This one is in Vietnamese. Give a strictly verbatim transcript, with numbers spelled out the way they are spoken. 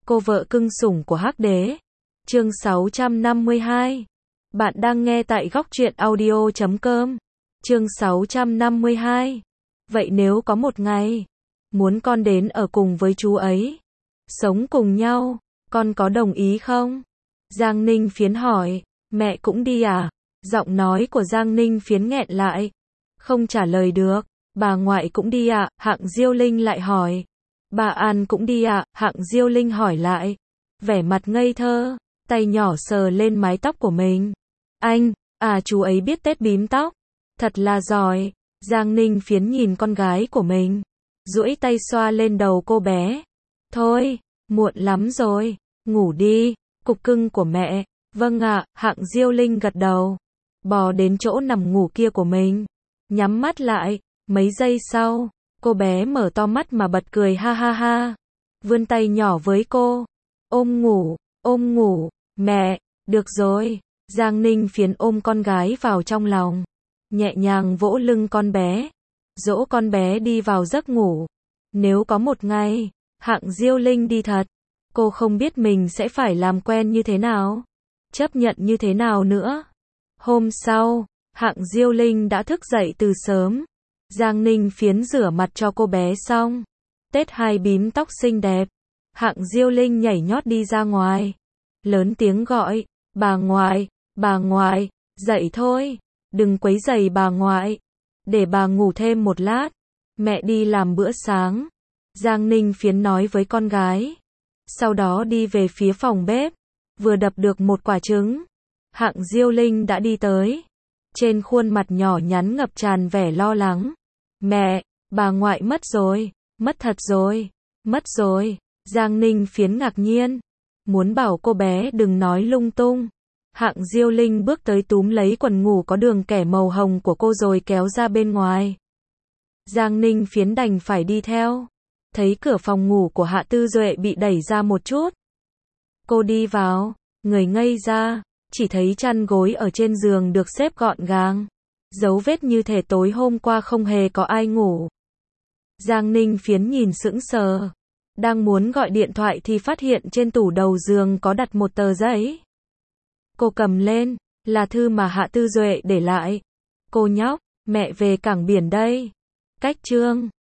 Cô vợ cưng sủng của Hắc Đế. Chương sáu trăm năm mươi hai. Bạn đang nghe tại góc truyện audio chấm com. Chương sáu trăm năm mươi hai. Vậy nếu có một ngày, muốn con đến ở cùng với chú ấy, sống cùng nhau, con có đồng ý không? Giang Ninh Phiến hỏi. Mẹ cũng đi à? Giọng nói của Giang Ninh Phiến nghẹn lại. Không trả lời được. Bà ngoại cũng đi ạ, à? Hạng Diêu Linh lại hỏi. Bà An cũng đi ạ, à? Hạng Diêu Linh hỏi lại. Vẻ mặt ngây thơ, tay nhỏ sờ lên mái tóc của mình. Anh, à chú ấy biết tết bím tóc. Thật là giỏi. Giang Ninh Phiến nhìn con gái của mình, duỗi tay xoa lên đầu cô bé. Thôi, muộn lắm rồi, ngủ đi, cục cưng của mẹ. Vâng ạ, Hạng Diêu Linh gật đầu, bò đến chỗ nằm ngủ kia của mình, nhắm mắt lại. Mấy giây sau, cô bé mở to mắt mà bật cười ha ha ha, vươn tay nhỏ với cô. Ôm ngủ, ôm ngủ, mẹ, được rồi. Giang Ninh Phiến ôm con gái vào trong lòng, nhẹ nhàng vỗ lưng con bé, dỗ con bé đi vào giấc ngủ. Nếu có một ngày, Hạng Diêu Linh đi thật, cô không biết mình sẽ phải làm quen như thế nào, chấp nhận như thế nào nữa. Hôm sau, Hạng Diêu Linh đã thức dậy từ sớm. Giang Ninh Phiến rửa mặt cho cô bé xong, tết hai bím tóc xinh đẹp. Hạng Diêu Linh nhảy nhót đi ra ngoài, lớn tiếng gọi, bà ngoại, bà ngoại, dậy thôi, đừng quấy rầy bà ngoại, để bà ngủ thêm một lát, mẹ đi làm bữa sáng. Giang Ninh Phiến nói với con gái, sau đó đi về phía phòng bếp, vừa đập được một quả trứng. Hạng Diêu Linh đã đi tới, trên khuôn mặt nhỏ nhắn ngập tràn vẻ lo lắng. Mẹ, bà ngoại mất rồi, mất thật rồi, mất rồi. Giang Ninh Phiến ngạc nhiên, muốn bảo cô bé đừng nói lung tung. Hạng Diêu Linh bước tới túm lấy quần ngủ có đường kẻ màu hồng của cô rồi kéo ra bên ngoài. Giang Ninh Phiến đành phải đi theo, thấy cửa phòng ngủ của Hạ Tư Duệ bị đẩy ra một chút. Cô đi vào, người ngây ra, chỉ thấy chăn gối ở trên giường được xếp gọn gàng, dấu vết như thể tối hôm qua không hề có ai ngủ. Giang Ninh Phiến nhìn sững sờ, đang muốn gọi điện thoại thì phát hiện trên tủ đầu giường có đặt một tờ giấy. Cô cầm lên, là thư mà Hạ Tư Duệ để lại. Cô nhóc, mẹ về cảng biển đây. Cách chương